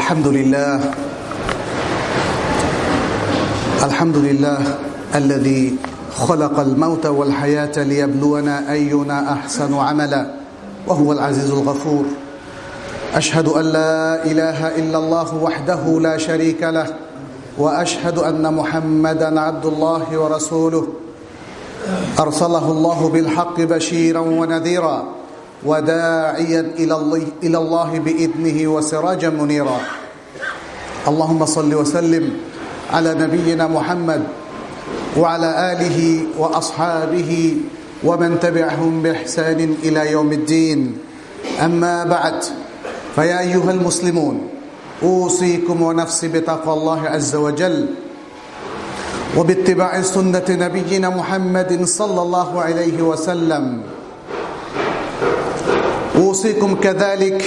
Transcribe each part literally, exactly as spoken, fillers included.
الحمد لله الحمد لله الذي خلق الموت والحياة ليبلونا أينا أحسن عملا وهو العزيز الغفور. أشهد أن لا إله إلا الله وحده لا شريك له وأشهد أن محمدا عبد الله ورسوله أرسله الله بالحق بشيرا ونذيرا وداعيا إلى الله بإذنه وسراجا منيرا. اللهم صل وسلم على نبينا محمد وعلى آله وأصحابه ومن تبعهم بإحسان إلى يوم الدين. أما بعد فيا أيها المسلمون أوصيكم ونفسي بتقوى الله عز وجل وباتباع سنة نبينا محمد صلى الله عليه وسلم. أوصيكم كذلك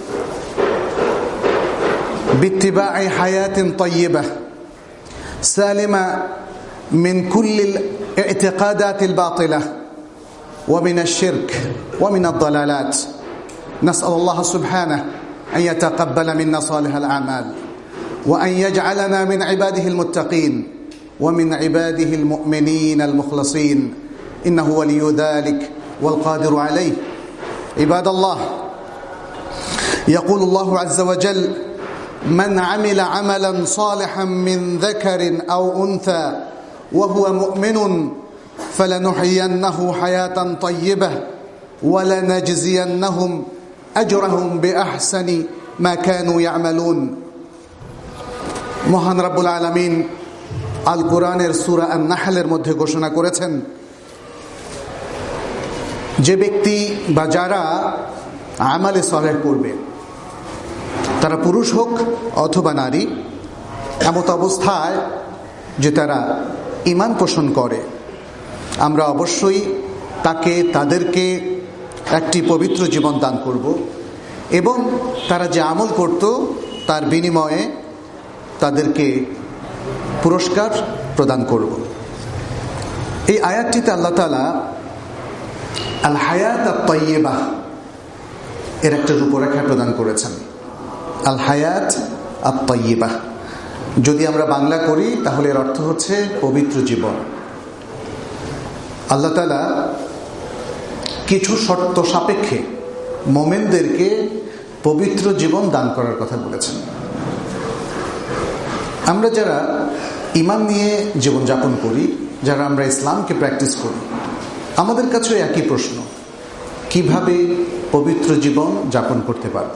باتباع حياة طيبة سالمة من كل الاعتقادات الباطلة ومن الشرك ومن الضلالات. نسأل الله سبحانه أن يتقبل منا صالح الأعمال وأن يجعلنا من عباده المتقين ومن عباده المؤمنين المخلصين إنه ولي ذلك والقادر عليه. عباد الله، يقول الله عز وجل: من عمل عملا صالحا من ذكر أو أنثى وهو مؤمن فلنحيينه حياة طيبة ولنجزينهم أجرهم بأحسن ما كانوا يعملون. মহান রব্বুল আলামিন আল কোরআনের সূরা আন-নাহলের মধ্যে ঘোষণা করেছেন, যে ব্যক্তি বা যারা আমালে সালেহ করবে, তারা পুরুষ হোক অথবা নারী, এমত অবস্থায় যে তারা ঈমান পোষণ করে, আমরা অবশ্যই তাকে তাদেরকে একটি পবিত্র জীবন দান করব এবং তারা যে আমল করত তার বিনিময়ে তাদেরকে পুরস্কার প্রদান করব। এই আয়াতটিতে আল্লাহ তাআলা আল হায়াত আত-তাইয়্যিবাহ এর একটা রূপরেখা প্রদান করেছেন। আল হায়াত আত-তাইয়্যিবাহ যদি আমরা বাংলা করি তাহলে এর অর্থ হচ্ছে পবিত্র জীবন। আল্লাহ তাআলা কিছু শর্ত সাপেক্ষে মুমিনদেরকে পবিত্র জীবন দান করার কথা বলেছেন। আমরা যারা ঈমান নিয়ে জীবনযাপন করি, যারা আমরা ইসলামকে প্র্যাকটিস করি, আমাদের কাছে একই প্রশ্ন: কিভাবে পবিত্র জীবন যাপন করতে পারব?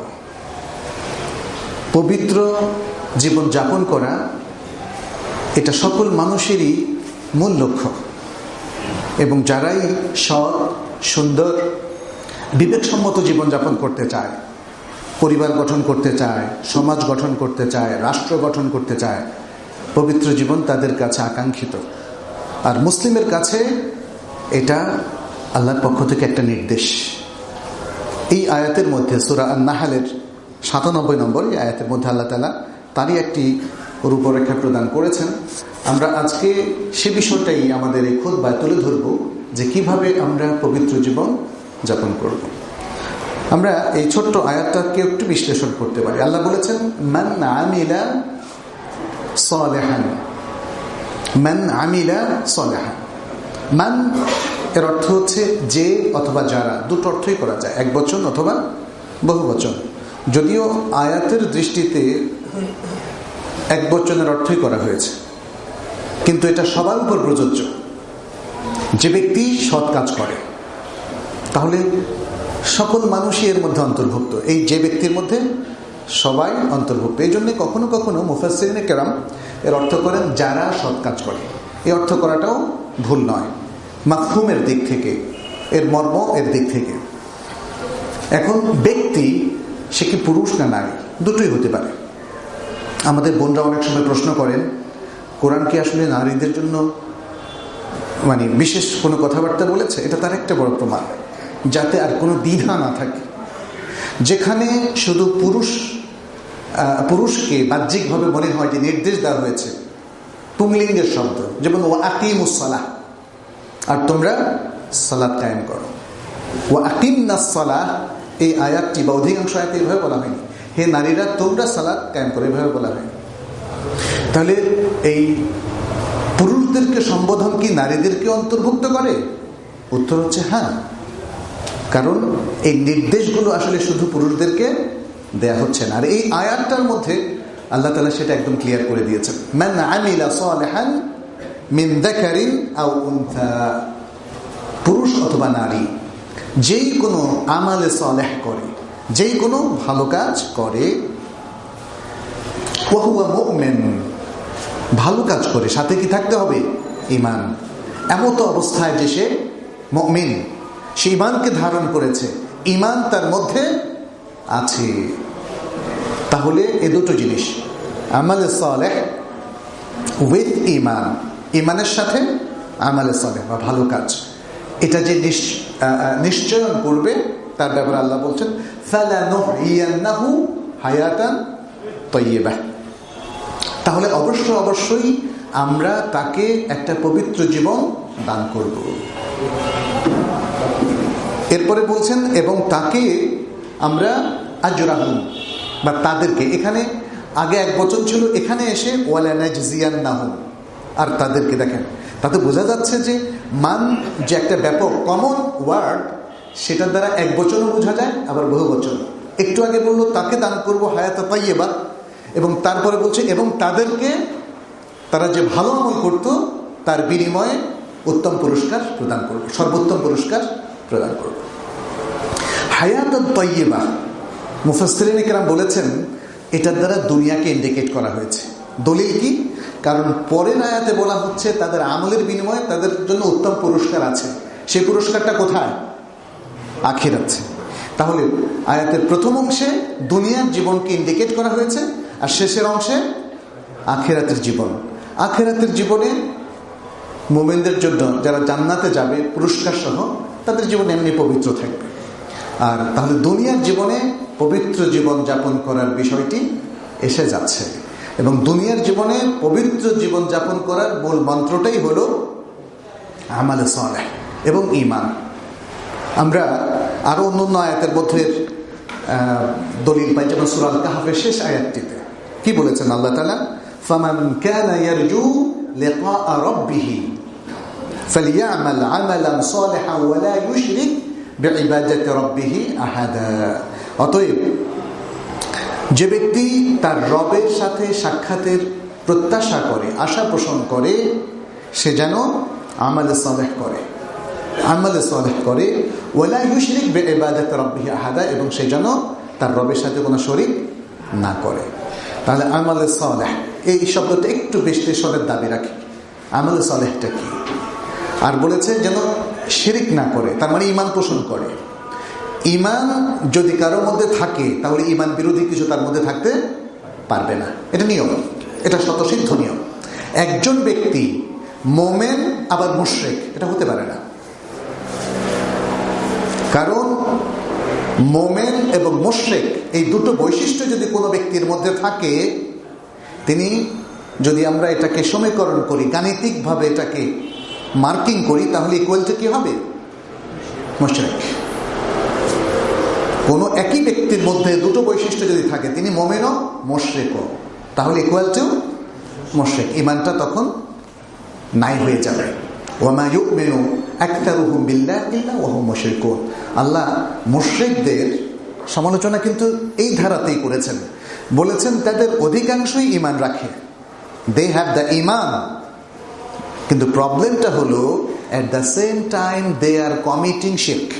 পবিত্র জীবন যাপন করা এটা সকল মানুষেরই মূল লক্ষ্য, এবং যারাই সৎ, সুন্দর, বিবেকসম্মত জীবনযাপন করতে চায়, পরিবার গঠন করতে চায়, সমাজ গঠন করতে চায়, রাষ্ট্র গঠন করতে চায়, পবিত্র জীবন তাদের কাছে আকাঙ্ক্ষিত। আর মুসলিমের কাছে এটা আল্লাহর পক্ষ থেকে একটা নির্দেশ। এই আয়াতের মধ্যে সূরা আন-নাহলের সাতানব্বই নম্বর এই আয়াতের মধ্যে আল্লাহ তাআলা তারই একটি রূপরেখা প্রদান করেছেন। আমরা আজকে সে বিষয়টাই আমাদের এই খুতবায় তুলে ধরব, যে কিভাবে আমরা পবিত্র জীবন যাপন করব। আমরা এই ছোট্ট আয়াতটাকে একটু বিশ্লেষণ করতে পারি। আল্লাহ বলেছেন, মান আমিলা সালিহান, মান আমিলা সালিহান। মান এর অর্থ হচ্ছে যে অথবা যারা, দুটো অর্থই করা যায়, এক বচন অথবা বহু বচন। যদিও আয়াতের দৃষ্টিতে এক বচনের অর্থই করা হয়েছে, কিন্তু এটা সবার উপর প্রযোজ্য। যে ব্যক্তি সৎ কাজ করে, তাহলে সকল মানুষই এর মধ্যে অন্তর্ভুক্ত। এই যে ব্যক্তির মধ্যে সবাই অন্তর্ভুক্ত। এই জন্য কখনো কখনো মুফাসসিরিনে কেরাম এর অর্থ করেন যারা সৎ কাজ করে। এই অর্থ করাটাও ভুল নয়, মাফহুমের দিক থেকে, এর মর্ম এর দিক থেকে। এখন ব্যক্তি সে কি পুরুষ না নারী, দুটোই হতে পারে। আমাদের বোনরা অনেক সময় প্রশ্ন করেন, কোরআন কি আসলে নারীদের জন্য মানে বিশেষ কোনো কথাবার্তা বলেছে? এটা তার একটা বড় প্রমাণ, যাতে আর কোনো দ্বিধা না থাকে। যেখানে শুধু পুরুষ পুরুষকে বাহ্যিকভাবে মনে হয় যে নির্দেশ দেওয়া হয়েছে, পুংলিঙ্গের শব্দ, যেমন ওয়া আকিমুস সালাহ, আর তোমরা সালাত কায়েম করো। ওয়া আকিমনাস সালাহ, এই আয়াতটি বা অধিকাংশ আয়াতে এভাবে বলা হয়নি, হে নারীরা তোমরা সালাত কায়েম করে, এভাবে বলা হয়। তাহলে এই পুরুষদেরকে সম্বোধন কি নারীদেরকে অন্তর্ভুক্ত করে? উত্তর হচ্ছে হ্যাঁ, কারণ এই নির্দেশগুলো আসলে শুধু পুরুষদেরকে দেয়া হচ্ছে না। আর এই আয়াতটার মধ্যে আল্লাহ তাআলা সেটা একদম ক্লিয়ার করে দিয়েছেন, মান আমিলা সালিহান মিন যাকারিন আও উনসা, পুরুষ অথবা নারী যেই কোনো আমালে সালেহ করে, যেই কোনো ভালো কাজ করে, ওয়া হুয়া মুমিন, ভালো কাজ করে, সাথে কি থাকতে হবে? ঈমান। এমত অবস্থায় যে সে মুমিন, সে ঈমানকে ধারণ করেছে, ঈমান তার মধ্যে আছে। তাহলে এই দুটো জিনিস, আমালে সালেহ উইথ ঈমান, ঈমানের সাথে আমালে সালেহ বা ভালো কাজ, এটা যে নিশ্চয়ন করবে তার ব্যাপারে আল্লাহ বলছেন ফালানুহইয়ান্নাহু হায়াতান তাইয়্যিবাহ। তাহলে অবশ্যই অবশ্যই আমরা তাকে একটা পবিত্র জীবন দান করব। এরপরে বলছেন এবং তাকে আমরা আজরাহুম বা তাদেরকে, এখানে আগে এক বচন ছিল, এখানে এসে ওয়ালা নাজজিয়ান্নাহুম, আর তাদেরকে দেখেন, তাতে বোঝা যাচ্ছে যে মান যে একটা ব্যাপক কমন ওয়ার্ড, সেটার দ্বারা এক বচনও বোঝা যায়, আবার বহু বচন। একটু আগে বললো তাকে দান করবো হায়াতা তাইয়্যিবা, এবং তারপরে বলছে এবং তাদেরকে তারা যে ভালো আমল করত তার বিনিময়ে উত্তম পুরস্কার প্রদান করবে, সর্বোত্তম পুরস্কার প্রদান করবে। হায়াত তাইয়্যিবা, মুফাসসিরিনে কেরাম বলেছেন এটার দ্বারা দুনিয়াকে ইন্ডিকেট করা হয়েছে। দলিল কি? কারণ পরের আয়াতে বলা হচ্ছে তাদের আমলের বিনিময়ে তাদের জন্য উত্তম পুরস্কার আছে। সেই পুরস্কারটা কোথায়? আখিরাতে। তাহলে আয়াতের প্রথম অংশে দুনিয়ার জীবনকে ইন্ডিকেট করা হয়েছে, আর শেষের অংশে আখিরাতের জীবন। আখিরাতের জীবনে মুমিনদের জন্য যারা জান্নাতে যাবে পুরস্কার সহ, তাদের জীবন এমনি পবিত্র থাকবে। আর তাহলে দুনিয়ার জীবনে পবিত্র জীবন যাপন করার বিষয়টি এসে যাচ্ছে, এবং দুনিয়ার জীবনে পবিত্র জীবন যাপন করার মূল মন্ত্রটাই হলো আমালে সালেহ এবং ঈমান। আমরা আরো অন্যান্য আয়াতের মধ্যে দলিল পাই, যেমন সূরা আল কাহফের শেষ আয়াতটিতে কি বলেছেন আল্লাহ তাআলা, ফামান কানা ইয়ারজু লিকা রাব্বিহি ফালইয়ামাল আমালান সালিহান ওয়া লা ইউশরিক বিইবাদাতি রাব্বিহি আহাদা। অতএব যে ব্যক্তি তার রবের সাথে সাক্ষাতের প্রত্যাশা করে, আশা পোষণ করে, সে যেন আমালে সালেহ করে, আমালে সালেহ করে, ওয়ালা ইউশরিক বিইবাদাতি রাব্বিহি আহাদা, এবং সে যেন তার রবের সাথে কোনো শরীক না করে। তাহলে আমালে সালেহ এই শব্দটা একটু বিশ্লেষণের দাবি রাখে। আমালে সালেহটা কি? আর বলেছে যেন শিরিক না করে, তার মানে ঈমান পোষণ করে। ঈমান যদি কারোর মধ্যে থাকে তাহলে ঈমান বিরোধী কিছু তার মধ্যে থাকতে পারবে না, এটা নিয়ম, এটা স্বতঃসিদ্ধ নিয়ম। একজন ব্যক্তি মোমেন আবার মুশরিক এটা হতে পারে না, কারণ মোমেন এবং মুশরিক এই দুটো বৈশিষ্ট্য যদি কোনো ব্যক্তির মধ্যে থাকে, তিনি যদি আমরা এটাকে সমীকরণ করি, গাণিতিকভাবে এটাকে মার্কিং করি, তাহলে ইকুয়ালটা কি হবে? মুশরিক। কোনো একই ব্যক্তির মধ্যে দুটো বৈশিষ্ট্য যদি থাকে, তিনি মোমেনও মুশরিকও, তাহলে ইকুয়ালটাও মুশরিক, ঈমানটা তখন নাই হয়ে যাবে। ওয়ামা ইউমিনু আকতারুহুম বিল্লাহি ইল্লা ওয়া হুম মুশরিকুন। আল্লাহ মুশরিকদের সমালোচনা কিন্তু এই ধারাতেই করেছেন, বলেছেন তাদের অধিকাংশই ঈমান রাখে, দে হ্যাভ দ্য ঈমান, কিন্তু প্রবলেমটা হলো at the same time they are committing শিরক।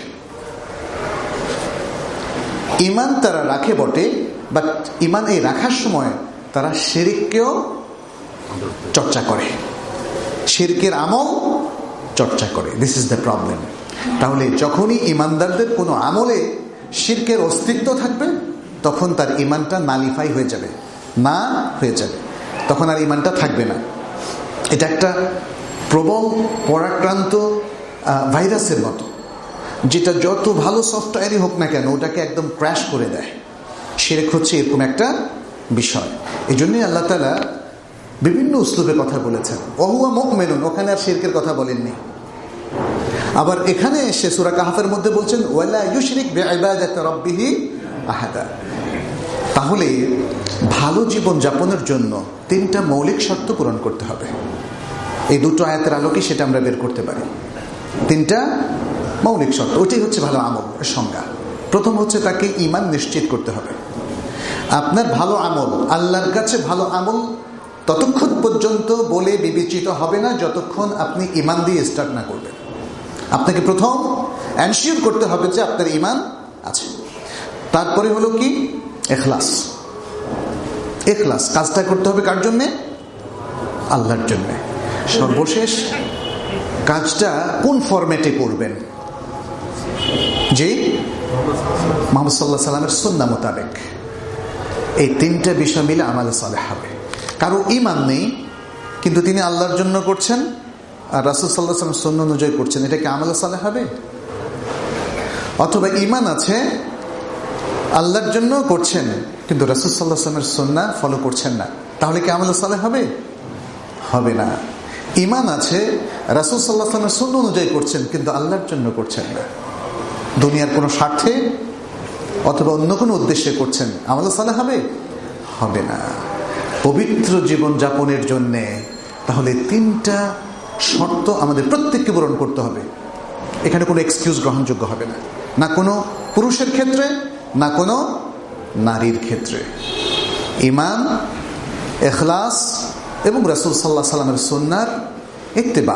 ঈমান তারা রাখে বটে, বাট ঈমান এই রাখার সময় তারা শিরককেও চর্চা করে, শিরকের আমল চর্চা করে। This is the problem. তাহলে যখনই ঈমানদারদের কোনো আমলে শিরকের অস্তিত্ব থাকবে, তখন তার ঈমানটা নালিফাই হয়ে যাবে, না হয়ে যাবে, তখন আর ঈমানটা থাকবে না। এটা একটা প্রবল পরাক্রান্ত ভাইরাসের মতো, যেটা যত ভালো সফটওয়্যারই হোক না কেন ওটাকে একদম ক্র্যাশ করে দেয়। শিরক হচ্ছে এরকম একটা বিষয়। এই জন্যই আল্লাহ তাআলা বিভিন্ন উসলুবে কথা বলেছেন। ওহুয়া মুমিনুন, ওখানে আর শিরকের কথা বলেননি। আবার এখানে এসে সূরা কাহফের মধ্যে বলছেন ওয়ালা ইউশরিক বিইবাদাতি রাব্বিহি আহাদা। তাহলে ভালো জীবন যাপনের জন্য তিনটা মৌলিক শর্ত পূরণ করতে হবে। এই দুটো আয়াতের আলোকে সেটা আমরা বের করতে পারি। তিনটা মৌলিক শর্ত, ওইটাই হচ্ছে ভালো আমল এর সংজ্ঞা। প্রথম হচ্ছে তাকে ঈমান নিশ্চিত করতে হবে। আপনার ভালো আমল আল্লাহর কাছে ভালো আমল ততক্ষণ পর্যন্ত বলে বিবেচিত হবে না যতক্ষণ আপনি ঈমান দিয়ে স্টার্ট না করবেন। আপনাকে প্রথম এনশিওর করতে হবে যে আপনার ঈমান আছে। তারপরে হলো কি? ইখলাস। ইখলাস কাজটা করতে হবে কার জন্যে? আল্লাহর জন্যে। সর্বশেষ কাজটা কোন ফরম্যাটে করবেন? যে মুহাম্মদ সাল্লাল্লাহু আলাইহি সাল্লামের সুন্নাহ মোতাবেক। এই তিনটা বিষয় মিলে আমালে সালেহ হবে। কারো ঈমান নেই কিন্তু তিনি আল্লাহর জন্য করছেন আর রাসূল সাল্লাল্লাহু আলাইহি ওয়াসাল্লাম সুন্নাহ অনুযায়ী করছেন, এটা কি আমালে সালেহ হবে? অথবা ঈমান আছে, আল্লাহর জন্য করছেন কিন্তু রাসূল সাল্লাল্লাহু আলাইহি ওয়াসাল্লামের সুন্নাহ ফলো করছেন না, তাহলে কি আমালে সালেহ হবে? হবে না। ঈমান আছে, রাসূল সাল্লাল্লাহু আলাইহি ওয়াসাল্লামের সুন্নাহ অনুযায়ী করছেন কিন্তু আল্লাহর জন্য করছেন না, দুনিয়ার কোনো স্বার্থে অথবা অন্য কোনো উদ্দেশ্যে করছেন, আমালে সালেহ হবে? হবে না। পবিত্র জীবন যাপনের জন্যে তাহলে তিনটা শর্ত আমাদের প্রত্যেককে পূরণ করতে হবে। এখানে কোনো এক্সকিউজ গ্রহণযোগ্য হবে না, না কোনো পুরুষের ক্ষেত্রে না কোনো নারীর ক্ষেত্রে। ঈমান, ইখলাস এবং রাসূল সাল্লাল্লাহু আলাইহি সাল্লামের সুন্নাহর ইত্তেবা।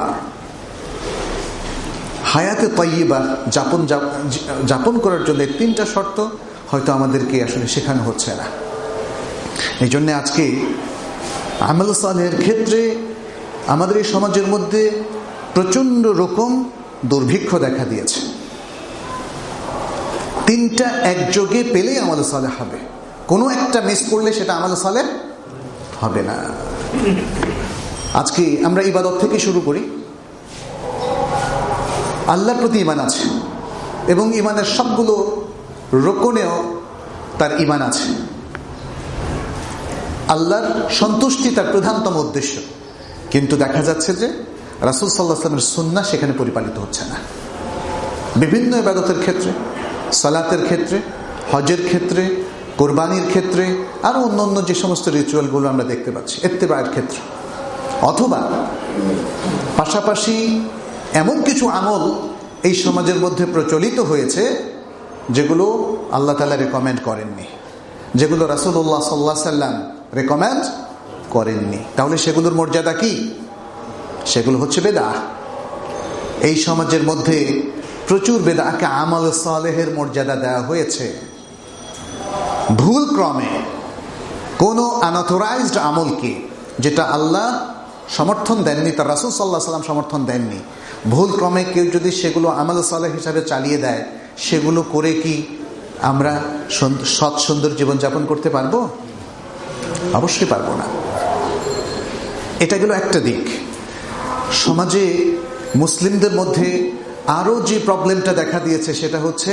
হায়াতে তাইয়্যিবা যাপন যাপন করার জন্য তিনটা শর্ত হয়তো আমাদেরকে আসলে শেখানো হচ্ছে না। এই জন্য আজকে আমল সালেহের ক্ষেত্রে আমাদের এই সমাজের মধ্যে প্রচন্ড রকম দুর্ভিক্ষ দেখা দিয়েছে। তিনটা একযোগে পেলে আমল সালেহ হবে, কোনো একটা মিস করলে সেটা আমল সালেহ হবে না। আজকে আমরা ইবাদত থেকে শুরু করি। আল্লাহর প্রতি ঈমান আছে এবং ঈমানের সবগুলো রোকনেও তার ঈমান আছে। আল্লাহর সন্তুষ্টি তার প্রধানতম উদ্দেশ্য, কিন্তু দেখা যাচ্ছে যে রাসূল সাল্লাল্লাহু আলাইহি ওয়াসাল্লামের সুন্নাহ সেখানে পরিপালিত হচ্ছে না। বিভিন্ন ইবাদতের ক্ষেত্রে, সালাতের ক্ষেত্রে, হজের ক্ষেত্রে, কোরবানির ক্ষেত্রে, আর অন্য অন্য যে সমস্ত রিচুয়ালগুলো আমরা দেখতে পাচ্ছি ইত্তেবায়ের ক্ষেত্রে, অথবা পাশাপাশি এমন কিছু আমল এই সমাজের মধ্যে প্রচলিত হয়েছে যেগুলো আল্লাহ তাআলা রেকমেন্ড করেননি, যেগুলো রাসূলুল্লাহ সাল্লাল্লাহু আলাইহি সাল্লাম রেকমেন্ড করেননি। তাহলে সেগুলোর মর্যাদা কি? সেগুলো হচ্ছে বেদাত। এই সমাজের মধ্যে প্রচুর বেদাতকে আমল সালেহের মর্যাদা দেওয়া হয়েছে। ভুল ক্রমে কোনো আনঅথরাইজড আমলকে, যেটা আল্লাহ সমর্থন দেননি, তার রাসূল সাল্লাল্লাহু আলাইহি সাল্লাম সমর্থন দেননি, ভুল ক্রমে কেউ যদি সেগুলো আমল সালেহ হিসাবে চালিয়ে দেয়, সেগুলো করে কি আমরা সৎ সুন্দর জীবনযাপন করতে পারবো? অবশ্যই পারবো না। এটা গেল একটা দিক। সমাজে মুসলিমদের মধ্যে আরো যে প্রবলেমটা দেখা দিয়েছে সেটা হচ্ছে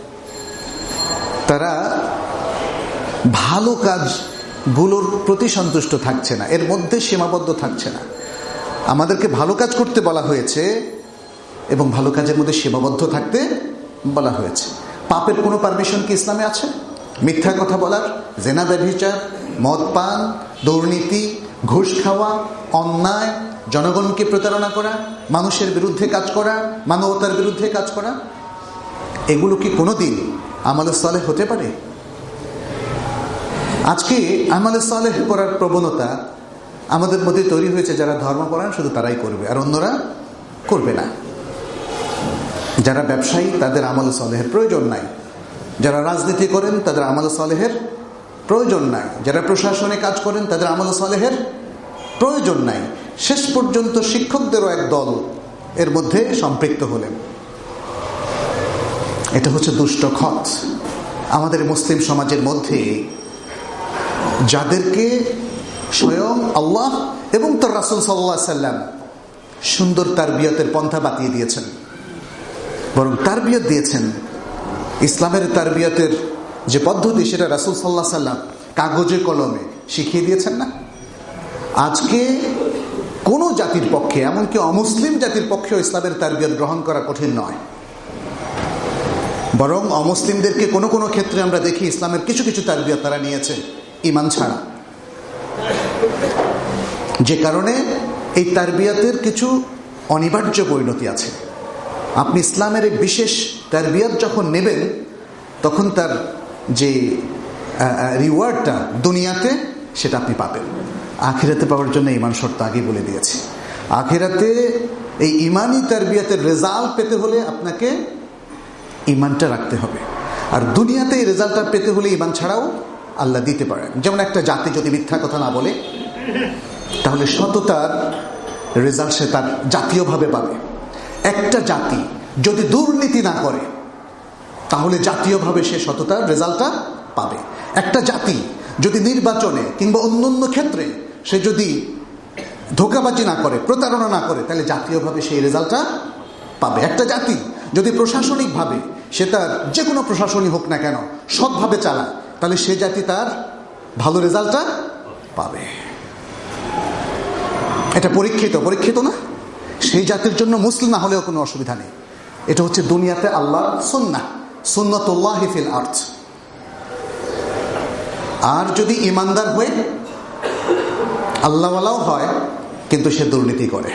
তারা ভালো কাজগুলোর প্রতি সন্তুষ্ট থাকছে না, এর মধ্যে সীমাবদ্ধ থাকছে না। আমাদেরকে ভালো কাজ করতে বলা হয়েছে এবং ভালো কাজের মধ্যে সীমাবদ্ধ থাকতে বলা হয়েছে। পাপের কোনো পারমিশন কি ইসলামে আছে? মিথ্যা কথা বলার, জেনা ব্যভিচার, মদ পান, দুর্নীতি, ঘুষ খাওয়া, অন্যায়, জনগণকে প্রতারণা করা, মানুষের বিরুদ্ধে কাজ করা, মানবতার বিরুদ্ধে কাজ করা, এগুলো কি কোনোদিন আমলে সালেহ হতে পারে? আজকে আমলে সালেহ করার প্রবণতা আমাদের মধ্যে তৈরি হয়েছে। যারা ধর্মপরায়ণ শুধু তারাই করবে, আর অন্যরা করবে না। যারা ব্যবসায়ী তাদের আমলে সালেহের প্রয়োজন নাই, যারা রাজনীতি করেন তাদের আমলে সালেহের প্রয়োজন নাই, যারা প্রশাসনে কাজ করেন তাদের আমলে সালেহের প্রয়োজন নাই। শেষ পর্যন্ত শিক্ষকদেরও এক দল এর মধ্যে সম্পৃক্ত হলেন। এটা হচ্ছে দুষ্ট খত আমাদের মুসলিম সমাজের মধ্যে, যাদেরকে স্বয়ং আল্লাহ এবং তার রাসূল সাল্লাল্লাহু আলাইহি সাল্লাম সুন্দর তারবিয়তের পন্থা বাতিয়ে দিয়েছেন, বরং তারবিয়ত দিয়েছেন। ইসলামের তারবিয়তের যে পদ্ধতি সেটা রাসূল সাল্লাল্লাহু আলাইহি সাল্লাম কাগজে কলমে শিখিয়ে দিয়েছেন না। আজকে কোন জাতির পক্ষে, এমনকি অমুসলিম জাতির পক্ষেও ইসলামের তারবিয়ত গ্রহণ করা কঠিন নয়। বরং অমুসলিমদেরকে কোনো কোনো ক্ষেত্রে আমরা দেখি ইসলামের কিছু কিছু তারবিয়ত তারা নিয়েছে ঈমান ছাড়া, যে কারণে এই তারবিয়তের কিছু অনিবার্য পরিণতি আছে। আপনি ইসলামের এক বিশেষ তারবিয়ত যখন নেবেন তখন তার যে রিওয়ার্ডটা দুনিয়াতে সেটা আপনি পাবেন। আখিরাতে পাওয়ার জন্য ঈমান শর্ত আগে বলে দিয়েছি। আখিরাতে এই ঈমানি তারবিয়তের রেজাল্ট পেতে হলে আপনাকে ঈমানটা রাখতে হবে, আর দুনিয়াতে এই রেজাল্টটা পেতে হলে ঈমান ছাড়াও আল্লাহ দিতে পারেন। যেমন একটা জাতি যদি মিথ্যা কথা না বলে তাহলে সততার রেজাল্ট সে তার জাতীয়ভাবে পাবে। একটা জাতি যদি দুর্নীতি না করে তাহলে জাতীয়ভাবে সে সততার রেজাল্টটা পাবে। একটা জাতি যদি নির্বাচনে কিংবা অন্য অন্য ক্ষেত্রে সে যদি ধোঁকাবাজি না করে, প্রতারণা না করে, তাহলে জাতীয়ভাবে সেই রেজাল্টটা পাবে। একটা জাতি যদি প্রশাসনিকভাবে সে তার যে কোনো প্রশাসনিক হোক না কেন সৎভাবে চালায়, তাহলে সে জাতি তার ভালো রেজাল্টটা পাবে। এটা পরীক্ষিত পরীক্ষিত না? সেই জাতির জন্য মুসলিম না হলেও কোনো অসুবিধা নেই। এটা হচ্ছে দুনিয়াতে আল্লাহর সুন্নাহ, সুন্নাতুল্লাহি ফিল আরদ। আর যদি ইমানদার হয়ে আল্লাহওয়ালাও হয় কিন্তু সে দুর্নীতি করে,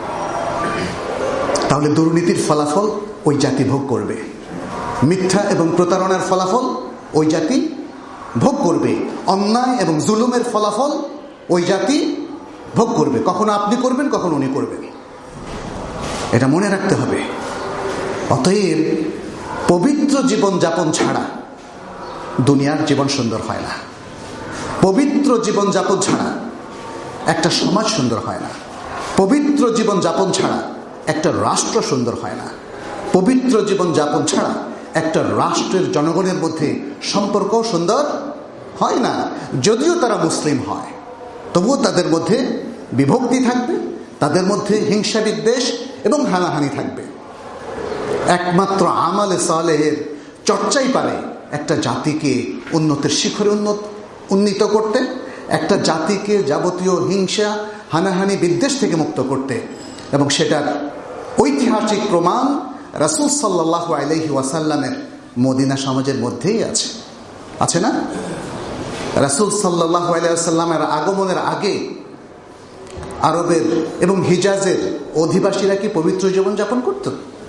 তাহলে দুর্নীতির ফলাফল ওই জাতি ভোগ করবে। মিথ্যা এবং প্রতারণার ফলাফল ওই জাতি ভোগ করবে। অন্যায় এবং জুলুমের ফলাফল ওই জাতি ভোগ করবে। কখনো আপনি করবেন, কখনো উনি করবেন। এটা মনে রাখতে হবে। অতএব পবিত্র জীবন যাপন ছাড়া দুনিয়ার জীবন সুন্দর হয় না। পবিত্র জীবন যাপন ছাড়া একটা সমাজ সুন্দর হয় না। পবিত্র জীবন যাপন ছাড়া একটা রাষ্ট্র সুন্দর হয় না। পবিত্র জীবন যাপন ছাড়া একটা রাষ্ট্রের জনগণের মধ্যে সম্পর্ক সুন্দর হয় না। যদিও তারা মুসলিম হয়, তবুও তাদের মধ্যে বিভক্তি থাকবে, তাদের মধ্যে হিংসা বিদ্বেষ এবং হানাহানি থাকবে। একমাত্র আমালে সালেহের চর্চাই পারে একটা জাতিকে উন্নতির শিখরে উন্নত উন্নীত করতে, একটা জাতিকে যাবতীয় হিংসা হানাহানি বিদ্বেষ থেকে মুক্ত করতে। এবং সেটার ঐতিহাসিক প্রমাণ রাসূল সাল্লাল্লাহু আলাইহি ওয়াসাল্লামের মদিনা সমাজের মধ্যেই আছে, আছে না? রাসূল সাল্লাল্লাহু আলাইহি ওয়াসাল্লামের আগমনের আগে আরবের এবং হিজাজের অধিবাসীরা কি পবিত্র জীবন যাপন করত?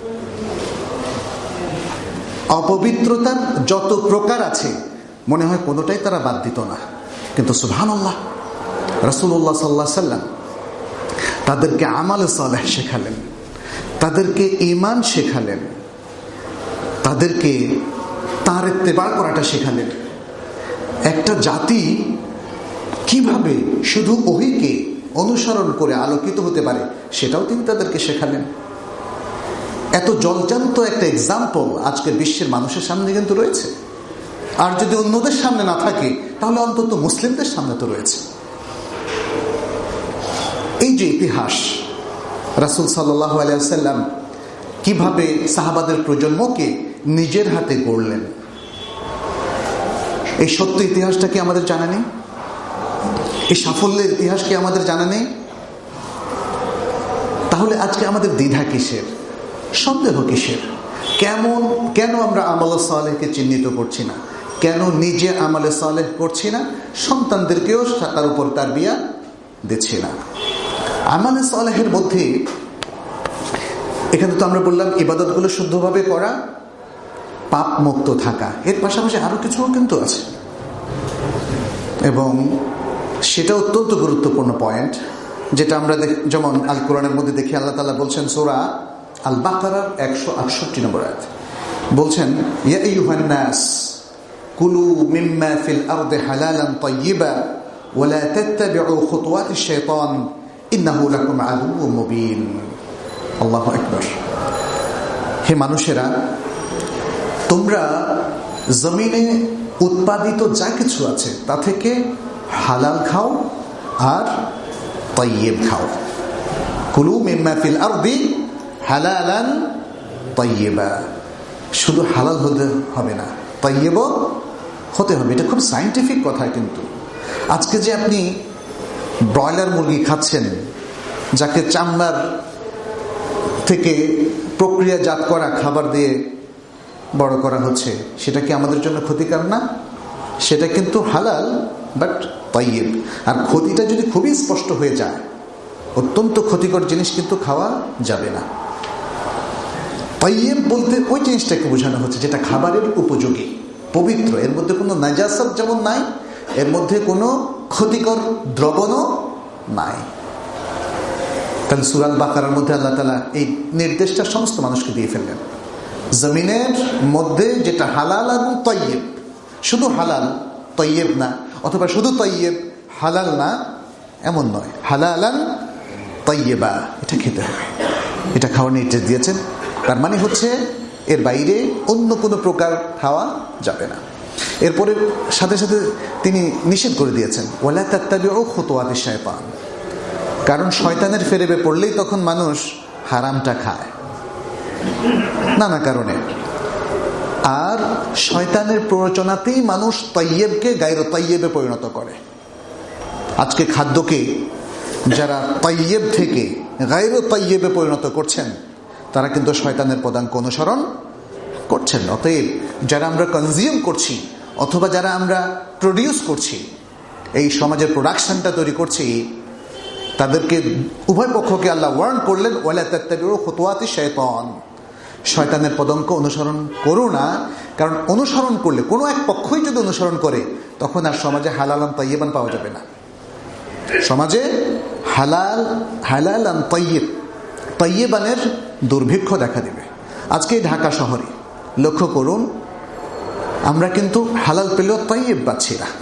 অপবিত্রতার যত প্রকার আছে মনে হয় কোনোটাই তারা বাদ দিত না। কিন্তু সুবহানাল্লাহ, রাসূলুল্লাহ সাল্লাল্লাহু আলাইহি ওয়াসাল্লাম তাদেরকে আমাল সালেহ শেখালেন, তাদেরকে ঈমান শেখালেন, তাদেরকে তার ইত্তেবা করাটা শেখালেন। একটা জাতি কিভাবে শুধু ওহীকে অনুসরণ করে আলোকিত হতে পারে সেটাও তিনি তাদেরকে শেখালেন। এত জলজান্ত একটা এক্সাম্পল আজকের বিশ্বের মানুষের সামনে কিন্তু রয়েছে। আর যদি অন্যদের সামনে না থাকে তাহলে অন্তত মুসলিমদের সামনে তো রয়েছে। এই যে ইতিহাস, রাসূল সাল্লাল্লাহু আলাইহি ওয়াসাল্লাম কিভাবে সাহাবাদের প্রজন্মকে নিজের হাতে গড়লেন, এই সত্য ইতিহাসটা কি আমাদের জানা নেই? এই সাফল্যের ইতিহাস কি আমাদের জানা নেই? তাহলে আজকে আমাদের দ্বিধা কিসের, সন্দেহ কিসের? কেমন কেন আমরা আমলে সালেহকে চিহ্নিত করছি না? কেন নিজে আমলে সালেহ করছি না? সন্তানদেরকেও তার উপর তারবিয়া দিচ্ছি না। আমলে সালেহের মধ্যে এখানে তো আমরা বললাম ইবাদতগুলো শুদ্ধভাবে করা, পাপ মুক্ত থাকা, এর পাশাপাশি আরো কিছুও কিন্তু আছে। এবং সেটা অত্যন্ত গুরুত্বপূর্ণ পয়েন্ট, যেটা আমরা যেমন আল কোরআনের মধ্যে দেখি আল্লাহ তাআলা বলছেন সূরা আল বাকারার একশো আটষট্টি নম্বর আয়াত, বলছেন ইয়া আইয়ুহান নাস কুলু মিম্মা ফিল আরদি হালালান তাইয়্যিবা ওয়া লা তাত্তাবিউ খুতুওয়াতিশ শাইতান ইন্নাহু লাকুম আদুউম মুবিন। আল্লাহু আকবার। হে মানুষেরা, তোমরা জমিনে উৎপাদিত যা কিছু আছে তা থেকে হালাল খাও আর তাইয়্যিব খাও। কুলু মিম্মা ফিল আরদি হালালান তাইয়্যিবা। শুধু হালাল হতে হবে না, তাইয়্যিব হতে হবে। এটা খুব সায়েন্টিফিক কথা। কিন্তু আজকে যে আপনি ব্রয়লার মুরগি খাচ্ছেন, যাকে চামড়ার থেকে প্রক্রিয়াজাত করা খাবার দিয়ে বড় করা হচ্ছে, সেটা কি আমাদের জন্য ক্ষতিকর না? সেটা কিন্তু হালাল বাট তাইয়্যিব। আর ক্ষতিটা যদি খুবই স্পষ্ট হয়ে যায়, অত্যন্ত ক্ষতিকর জিনিস কিন্তু খাওয়া যাবে না। তাইয়্যিব বলতে ওই জিনিসটাকে বোঝানো হচ্ছে যেটা খাবারের উপযোগী, পবিত্র, এর মধ্যে কোনো নাজাসাত যেমন নাই, এর মধ্যে কোনো ক্ষতিকর দ্রবণও নাই। তাহলে সূরা আল বাকারার মধ্যে আল্লাহ তাআলা এই নির্দেশটা সমস্ত মানুষকে দিয়ে ফেললেন। জমিনের মধ্যে যেটা হালাল এবং তাইয়্যিব, শুধু হালাল তাইয়্যিব না, অথবা শুধু তাইয়্যিব হালাল না, এমন নয়, হালালান তাইয়্যিবা, এটা খেতে হবে, এটা খাওয়ার নির্দেশ দিয়েছেন। তার মানে হচ্ছে এর বাইরে অন্য কোনো প্রকার খাওয়া যাবে না। এরপরে সাথে সাথে তিনি নিষেধ করে দিয়েছেন ওয়ালা তাত্তাবিউ খুতুওয়াতিশ শায়তান, কারণ শয়তানের ফেরেবে পড়লেই তখন মানুষ হারামটা খায় নানা কারণে, আর শয়তানের প্ররোচনাতেই মানুষ তাইয়্যিবকে গায়রু তাইয়্যিবে পরিণত করে। আজকে খাদ্যকে যারা তাইয়্যিব থেকে গায়রু তাইয়্যিবে পরিণত করছেন, তারা কিন্তু শয়তানের পদাঙ্ক অনুসরণ করছেন। অতএব যারা আমরা কনজিউম করছি অথবা যারা আমরা প্রডিউস করছি, এই সমাজের প্রোডাকশনটা তৈরি করছি, তাদেরকে উভয় পক্ষকে আল্লাহ ওয়ার্ন করলেন ওয়ালা তাত্তাবিউ খুতুওয়াতিশ শায়তান, শয়তানের পদাঙ্ক অনুসরণ করো না। কারণ অনুসরণ করলে কোনো এক পক্ষই যদি অনুসরণ করে, তখন আর সমাজে হালালান তাইয়্যিবান পাওয়া যাবে না। সমাজে হালাল হালালান তাইয়্যিব তাইয়্যিবানের দুর্ভিক্ষ দেখা দেবে। আজকে ঢাকা শহরে লক্ষ্য করুন, আমরা কিন্তু হালাল পেলেও তাইয়্যিব পাচ্ছি না।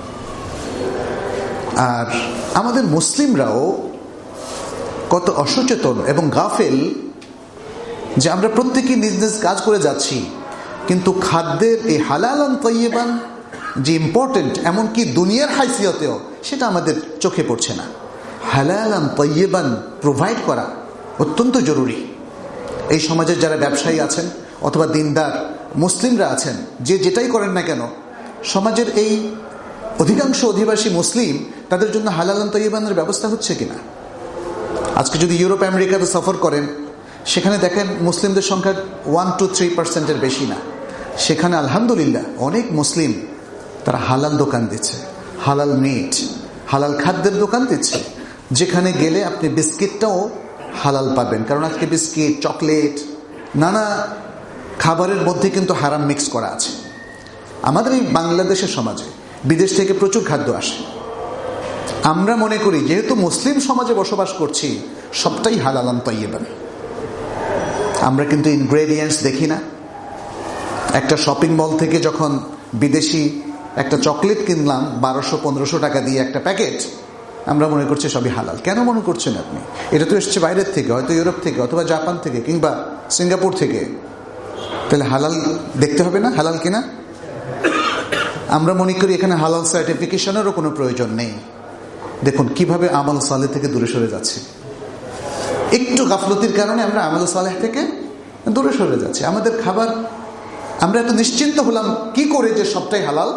আর আমাদের মুসলিমরাও কত অসচেতন এবং গাফেল যে আমরা প্রত্যেকেই নিজ নিজ কাজ করে যাচ্ছি, কিন্তু খাদ্যের এই হালালান তাইয়্যিবান যে ইম্পর্টেন্ট, এমনকি দুনিয়ার হাইসিয়তেও সেটা আমাদের চোখে পড়ছে না। হালালান তাইয়্যিবান প্রোভাইড করা অত্যন্ত জরুরি। এই সমাজের যারা ব্যবসায়ী আছেন অথবা দিনদার মুসলিমরা আছেন, যে যেটাই করেন না কেন, সমাজের এই অধিকাংশ অধিবাসী মুসলিম, তাদের জন্য হালালান তাইয়্যিবানের ব্যবস্থা হচ্ছে কিনা? আজকে যদি ইউরোপ আমেরিকাতে সফর করেন, সেখানে দেখেন মুসলিমদের সংখ্যা ওয়ান টু থ্রি পার্সেন্টের বেশি না। সেখানে আলহামদুলিল্লাহ অনেক মুসলিম তারা হালাল দোকান দিচ্ছে, হালাল মিট, হালাল খাদ্যের দোকান দিচ্ছে, যেখানে গেলে আপনি বিস্কিটটাও হালাল পাবেন। কারণ আজকে বিস্কিট, চকলেট, নানা খাবারের মধ্যে কিন্তু হারাম মিক্স করা আছে। আমাদের এই বাংলাদেশের সমাজে বিদেশ থেকে প্রচুর খাদ্য আসে। আমরা মনে করি যেহেতু মুসলিম সমাজে বসবাস করছি, সবটাই হালালান তাইয়্যিবান। আমরা কিন্তু ইনগ্রেডিয়েন্টস দেখি না। একটা শপিং মল থেকে যখন বিদেশি একটা চকলেট কিনলাম বারোশো পনেরোশো টাকা দিয়ে একটা প্যাকেট, আমরা মনে করছি সবই হালাল। কেন মনে করছেন আপনি? এটা তো এসছে বাইরের থেকে, হয়তো ইউরোপ থেকে অথবা জাপান থেকে কিংবা সিঙ্গাপুর থেকে। তাহলে হালাল দেখতে হবে না হালাল কিনা? আমরা মনে করি এখানে হালাল সার্টিফিকেশনেরও কোনো প্রয়োজন নেই। দেখুন কিভাবে আমল সালেহ থেকে দূরে সরে যাচ্ছে। একটু গাফলতির কারণে আমরা আমল সালেহ থেকে দূরে সরে যাচ্ছি। আমাদের খাবার আমরা এত নিশ্চিন্ত হলাম কি করে যে সবটাই হালাল।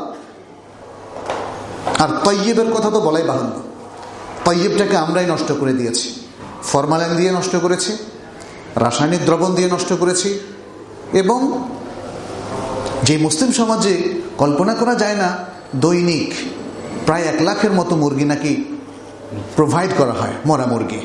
আর তাইয়্যিবের কথা তো বলাই বাহুল্য। তাইয়্যিবটাকে আমরাই নষ্ট করে দিয়েছি, ফরমালিন দিয়ে নষ্ট করেছি, রাসায়নিক দ্রবণ দিয়ে নষ্ট করেছি। এবং যে মুসলিম সমাজে কল্পনা করা যায় না, দৈনিক প্রায় এক লাখের মতো মুরগি নাকি প্রোভাইড করা হয়, মরা মুরগি।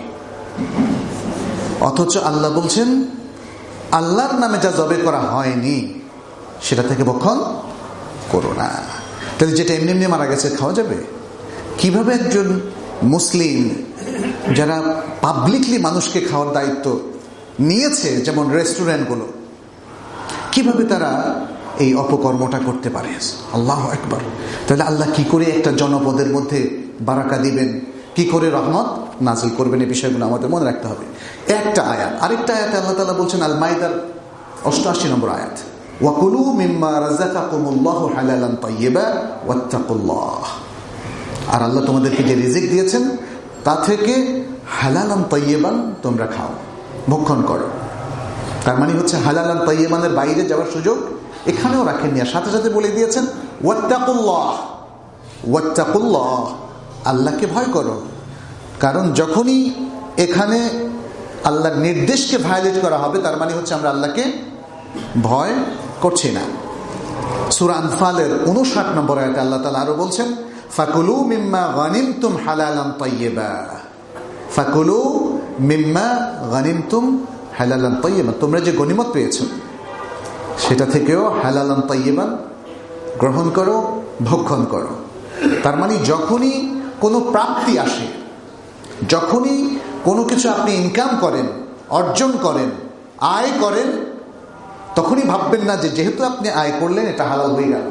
অথচ আল্লাহ বলছেন আল্লাহর নামে যা জবে করা হয়নি সেটা থেকে ভক্ষণ করো না। তাহলে যেটা এমনি এমনি মারা গেছে খাওয়া যাবে? কিভাবে একজন মুসলিম যারা পাবলিকলি মানুষকে খাওয়ার দায়িত্ব নিয়েছে, যেমন রেস্টুরেন্টগুলো, কিভাবে তারা এই অপকর্মটা করতে পারে? আল্লাহু আকবার। তাহলে আল্লাহ কি করে একটা জনপদের মধ্যে বারাকা দিবেন, কি করে রহমত নাজিল করবেন, এই বিষয়গুলো আমাদের মনে রাখতে হবে। একটা আয়াত, আরেকটা আয়াতে আল্লাহ তাআলা বলছেন, আল মাইদার অষ্টআশি নম্বর আয়াত, ওয়াকুলু মিম্মা রাযাকাকুমুল্লাহু হালালান তাইয়্যিবা ওয়াত্তাকুল্লাহ। আর আল্লাহ তোমাদেরকে যে রিজিক দিয়েছেন তা থেকে হালালান তাইয়্যিবান তোমরা খাও, ভক্ষণ করো। তার মানে হচ্ছে হালালান তাইয়্যিবানের বাইরে যাওয়ার সুযোগ এখানেও রাখেননি। আর সাথে সাথে বলে দিয়েছেন ওয়াত্তাকুল্লাহ, ওয়াত্তাকুল্লাহ, আল্লাহকে ভয় করো। কারণ যখনই এখানে আল্লাহর নির্দেশকে ভায়োলেট করা হবে, তার মানে হচ্ছে আমরা আল্লাহকে ভয় করছি না। সূরা আনফালের উনষাট নম্বর আয়াতে আল্লাহ তাআলা আরো বলছেন, ফাকুলু মিম্মা গানিমতুম হালালান তাইয়্যিবা, ফাকুলু মিম্মা গানিমতুম হালালান তাইয়্যিবা, তোমরা যে গনিমত পেয়েছো সেটা থেকেও হালালান তাইয়্যিবান গ্রহণ করো, ভক্ষণ করো। তার মানে যখনই কোনো প্রাপ্তি আসে, যখনই কোনো কিছু আপনি ইনকাম করেন, অর্জন করেন, আয় করেন, তখনই ভাববেন না যে যেহেতু আপনি আয় করলেন এটা হালাল হয়ে গেল।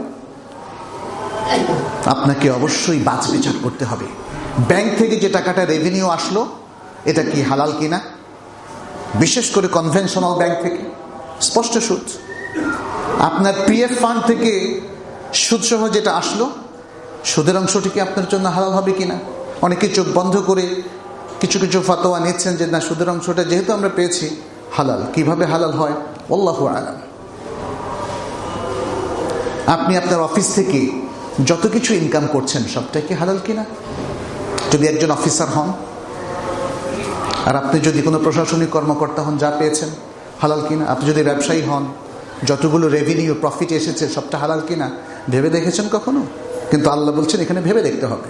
আপনাকে অবশ্যই বাছ বিচার করতে হবে। ব্যাংক থেকে যে টাকাটা রেভিনিউ আসলো এটা কি হালাল কিনা, বিশেষ করে কনভেনশনাল ব্যাংক থেকে স্পষ্ট সুদ। আপনার পিএফ ফান্ড থেকে সুদসহ যেটা আসলো, সুদের অংশটি কি আপনার জন্য হালাল হবে কিনা। অনেকে চোখ বন্ধ করে কিছু কিছু ফতোয়া নিচ্ছেন যে না, সুদের অংশটা যেহেতু আমরা পেয়েছি হালাল। কিভাবে হালাল হয় আল্লাহু আলাম। আপনি আপনার অফিস থেকে যত কিছু ইনকাম করছেন সবটাই কি হালাল কিনা। যদি একজন অফিসার হন আর আপনি যদি কোনো প্রশাসনিক কর্মকর্তা হন, যা পেয়েছেন হালাল কিনা। আপনি যদি ব্যবসায়ী হন, যতগুলো রেভিনিউ প্রফিট এসেছে সবটা হালাল কিনা ভেবে দেখেছেন কখনো? কিন্তু আল্লাহ বলছেন এখানে ভেবে দেখতে হবে।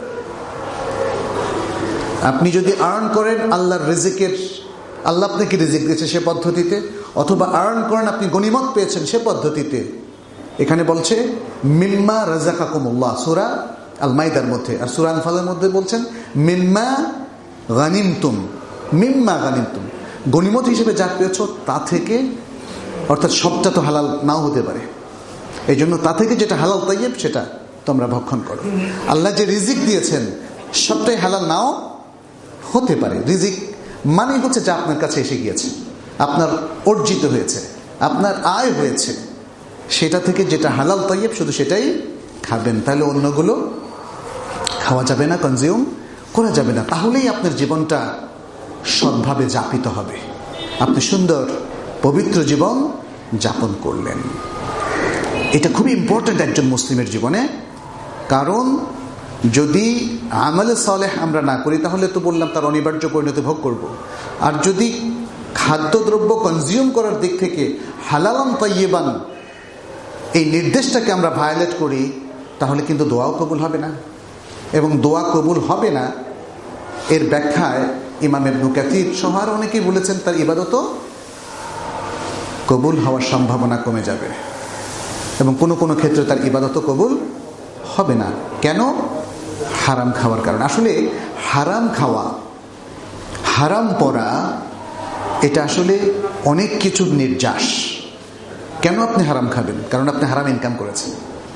আপনি যদি আর্ন করেন আল্লাহর রিজিকের, আল্লাহ আপনাকে রিজিক দিয়েছে সে পদ্ধতিতে, অথবা আর্ন করেন আপনি গনিমত পেয়েছেন সে পদ্ধতিতে, এখানে বলছে মিম্মা রাযাকাকুমুল্লাহ সূরা আল মাইদার মধ্যে, আর সূরা আনফালের মধ্যে বলছেন মিম্মা গানিমতুম, মিম্মা গানিমতুম, গনিমত হিসেবে যা পেয়েছ তা থেকে, অর্থাৎ সবটা তো হালাল নাও হতে পারে। এই জন্য তা থেকে যেটা হালাল তাইয়্যিব সেটা তোমরা ভক্ষণ করো। আল্লাহ যে রিজিক দিয়েছেন সবটাই হালাল নাও হতে পারে। রিজিক মানে হচ্ছে যা আপনার কাছে এসে গিয়েছে, আপনার অর্জিত হয়েছে, আপনার আয় হয়েছে, সেটা থেকে যেটা হালাল তাইয়্যিব শুধু সেটাই খাবেন। তাহলে অন্যগুলো খাওয়া যাবে না, কনজিউম করা যাবে না। তাহলেই আপনার জীবনটা সৎভাবে যাপিত হবে, আপনি সুন্দর পবিত্র জীবন যাপন করলেন। এটা খুবই ইম্পর্টেন্ট একজন মুসলিমের জীবনে। কারণ যদি আমলে সালেহ আমরা না করি তাহলে তো বললাম তার অনিবার্য পরিণতি ভোগ করব। আর যদি খাদ্যদ্রব্য কনজিউম করার দিক থেকে হালালান তাইয়্যিবান এই নির্দেশটাকে আমরা ভায়োলেট করি তাহলে কিন্তু দোয়াও কবুল হবে না। এবং দোয়া কবুল হবে না এর ব্যাখ্যায় ইমাম ইবনে কাসির সহ আর অনেকেই বলেছেন তার ইবাদতও কবুল হওয়ার সম্ভাবনা কমে যাবে, এবং কোনো কোনো ক্ষেত্রে তার ইবাদতও কবুল হবে না। কেন? হারাম খাওয়ার কারণে। আসলে হারাম খাওয়া, হারাম পড়া, এটা আসলে অনেক কিছুর নির্যাস। কেন আপনি হারাম খাবেন? কারণ আপনি হারাম ইনকাম করেছেন।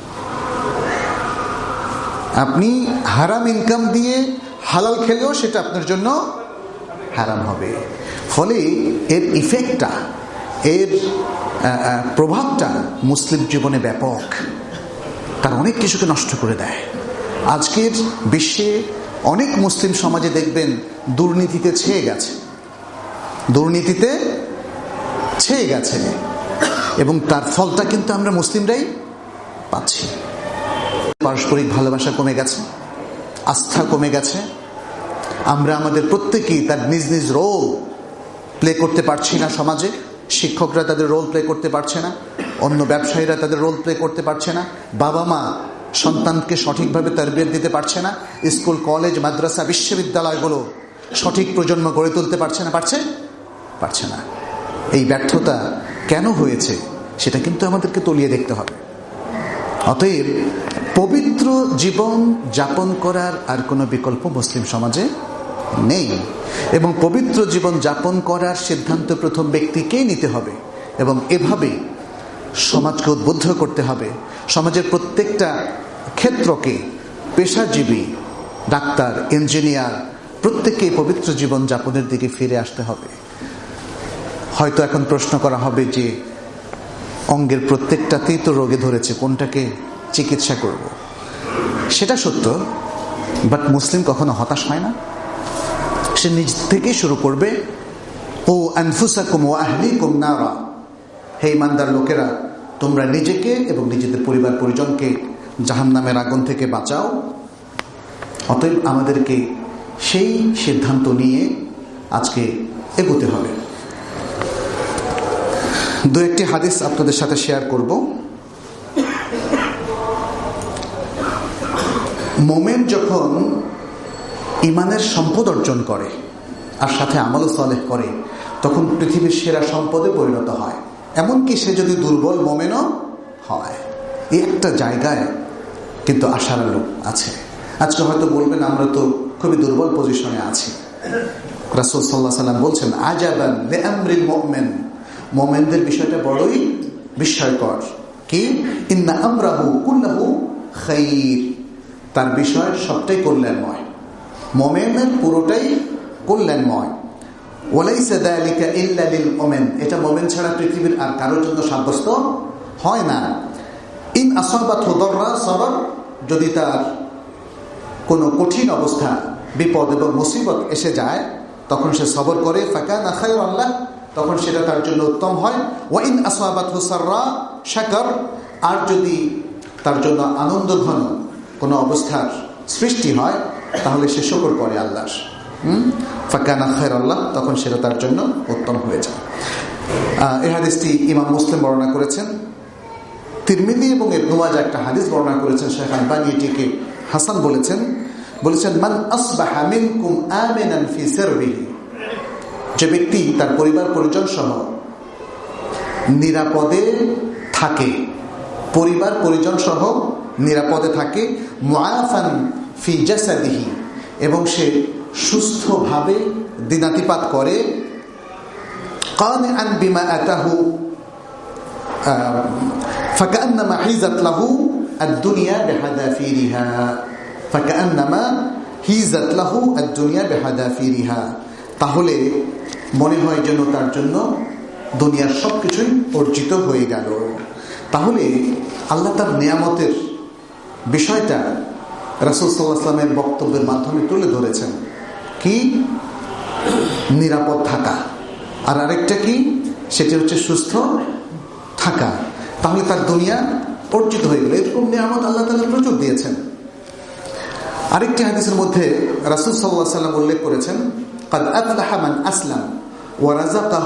আপনি হারাম ইনকাম দিয়ে হালাল খেলেও সেটা আপনার জন্য হারাম হবে। ফলে এর ইফেক্টটা, এর প্রভাবটা মুসলিম জীবনে ব্যাপক, তার অনেক কিছুকে নষ্ট করে দেয়। আজকের বিশ্বে অনেক মুসলিম সমাজে দেখবেন দুর্নীতিতে ছেয়ে গেছে, দুর্নীতিতে ছেয়ে গেছে, এবং তার ফলটা কিন্তু আমরা মুসলিমরাই পাচ্ছি। পারস্পরিক ভালোবাসা কমে গেছে, আস্থা কমে গেছে। আমরা আমাদের প্রত্যেকেই তার নিজ নিজ রোল প্লে করতে পারছি না সমাজে। শিক্ষকরা তাদের রোল প্লে করতে পারছে না, অন্য ব্যবসায়ীরা তাদের রোল প্লে করতে পারছে না, বাবা মা সন্তানকে সঠিকভাবে তারবিয়ত দিতে পারছে না, স্কুল কলেজ মাদ্রাসা বিশ্ববিদ্যালয়গুলো সঠিক প্রজন্ম গড়ে তুলতে পারছে না, পারছে পারছে না। এই ব্যর্থতা কেন হয়েছে সেটা কিন্তু আমাদেরকে তলিয়ে দেখতে হবে। অতএব পবিত্র জীবন যাপন করার আর কোনো বিকল্প মুসলিম সমাজে নেই, এবং পবিত্র জীবন যাপন করার সিদ্ধান্ত প্রথম ব্যক্তিকেই নিতে হবে, এবং এভাবে সমাজকে উদ্বুদ্ধ করতে হবে। সমাজের প্রত্যেকটা ক্ষেত্রকে, পেশাজীবী, ডাক্তার, ইঞ্জিনিয়ার, প্রত্যেককেই পবিত্র জীবন যাপনের দিকে ফিরে আসতে হবে। হয়তো এখন প্রশ্ন করা হবে যে অঙ্গের প্রত্যেকটাতেই তো রোগে ধরেছে, কোনটাকে চিকিৎসা করব? সেটা সত্য, বাট মুসলিম কখনো হতাশ হয় না। সে নিজ থেকেই শুরু করবে। ও আনফুসাকুম ওয়া আহলিকুম নারা, হে ইমানদার লোকেরা, তোমরা নিজেকে এবং নিজেদের পরিবার পরিজনকে জাহান্নামের আগুন থেকে বাঁচাও। অতএব আমাদেরকে সেই সিদ্ধান্ত নিয়ে আজকে এগোতে হবে। দু একটি হাদিস আপনাদের সাথে শেয়ার করব। মোমেন যখন ইমানের সম্পদ অর্জন করে আর সাথে আমল সালেহ করে, তখন পৃথিবীর সেরা সম্পদে পরিণত হয়। এমনকি সে যদি দুর্বল মোমেনও হয়, এই একটা জায়গায় কিন্তু আশার আলো আছে। আজকে হয়তো বলবেন আমরা তো খুবই দুর্বল পজিশনে আছি। রাসূল সাল্লাল্লাহু আলাইহি ওয়াসাল্লাম বলছেন, আজাবান লিআমরিল মুমিন, মুমিনদের বিষয়টা বড়ই বিস্ময়কর। কি? ইন্না আমরাহু কুল্লুহু খাইর, তার বিষয় সবটাই কল্যাণময়। মুমিনের পুরোটাই কল্যাণময়। ওয়ালাইসা যালিকা ইল্লা লিল মুমিন, এটা মুমিন ছাড়া পৃথিবীর আর কারোর জন্য সাব্যস্ত হয় না। ইন আসাবাতহু দাররা সাবার, যদি তার কোনো কঠিন অবস্থা, বিপদ এবং মুসিবত এসে যায়, তখন সে সবর করে, ফাকানা খায়রান লাহ, তখন সেটা তার জন্য উত্তম হয়। ওয়া ইন আসাবাতহু সাররা শাকার, আর যদি তার জন্য আনন্দ ঘন কোনো অবস্থার সৃষ্টি হয়, তাহলে সে শুকর করে আল্লাহর। হুম ফাকানা খায়রান লাহ, তখন সেটা তার জন্য উত্তম হয়ে যায়। এই হাদিসটি ইমাম মুসলিম বর্ণনা করেছেন। তিরমিজি এবং ইবনে মাজাহ একটা হাদিস বর্ণনা করেছেন, শেখ আলবানী এটিকে হাসান বলেছেন। বলেছেন, মান আসবাহা মিনকুম আমিনান ফি সিরবিহি, যে ব্যক্তি তার পরিবার পরিজন সহ নিরাপদে থাকে, পরিবার পরিজন সহ নিরাপদে থাকে, মুআফান ফি জাসাদিহি, এবং সে সুস্থভাবে দিনাতিপাত করে, কানিআন বিমা আতাহু ফাকান্নামা হিজাত লাহু আদ-দুনিয়া বিহাদাফিরিহা, ফাকান্নামা হিজাত লাহু আদ-দুনিয়া বিহাদাফিরিহা, তাহলে মনে হয় যেন তার জন্য দুনিয়ার সবকিছুই অর্জিত হয়ে গেল। তাহলে আল্লাহ তার নিয়ামতের বিষয়টা রাসূল সাল্লাল্লাহু আলাইহি ওয়াসাল্লামের বক্তব্যের মাধ্যমে তুলে ধরেছেন। কি? নিরাপদ থাকা, আর আরেকটা কি? সেটা হচ্ছে সুস্থ থাকা। তাহলে তার দুনিয়া অর্জিত হয়ে গেল। এরকম নিয়ামত আল্লাহ তাআলা প্রচুর দিয়েছেন। আরেকটি হাদিসের মধ্যে রাসূল সাল্লাল্লাহু আলাইহি ওয়াসাল্লাম উল্লেখ করেছেন, قد أفلح من أسلم ورزقه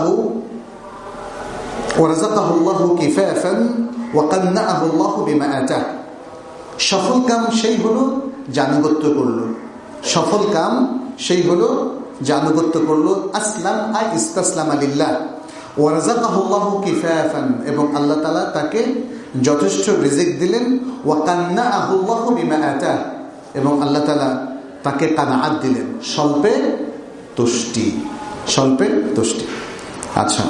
ورزقه الله كفافا وقنعه الله بما آتاه, সফল কাম সেই হলো জানুগত্য করলো, সফল কাম সেই হলো জানুগত্য করলো। আসলাম আই ইস্তাসলামা লিল্লাহ, ওয়ারাযাকাহু আল্লাহু কিফাফান, এবং আল্লাহ তাআলা তাকে যথেষ্ট রিজিক দিলেন। ওয়া কান্নাআহু আল্লাহু বিমা আতাহ, এবং আল্লাহ তাআলা তাকে কানাআত দিলেন, স্বল্পে তুষ্টি, স্বল্পে তুষ্টি। আচ্ছা,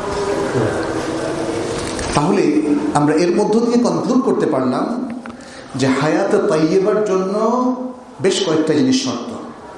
তাহলে আমরা এর মধ্য দিয়ে কনক্লুড করতে পারলাম যে হায়াতে তাইয়্যিবার জন্য বেশ কয়েকটা জিনিস শর্ত।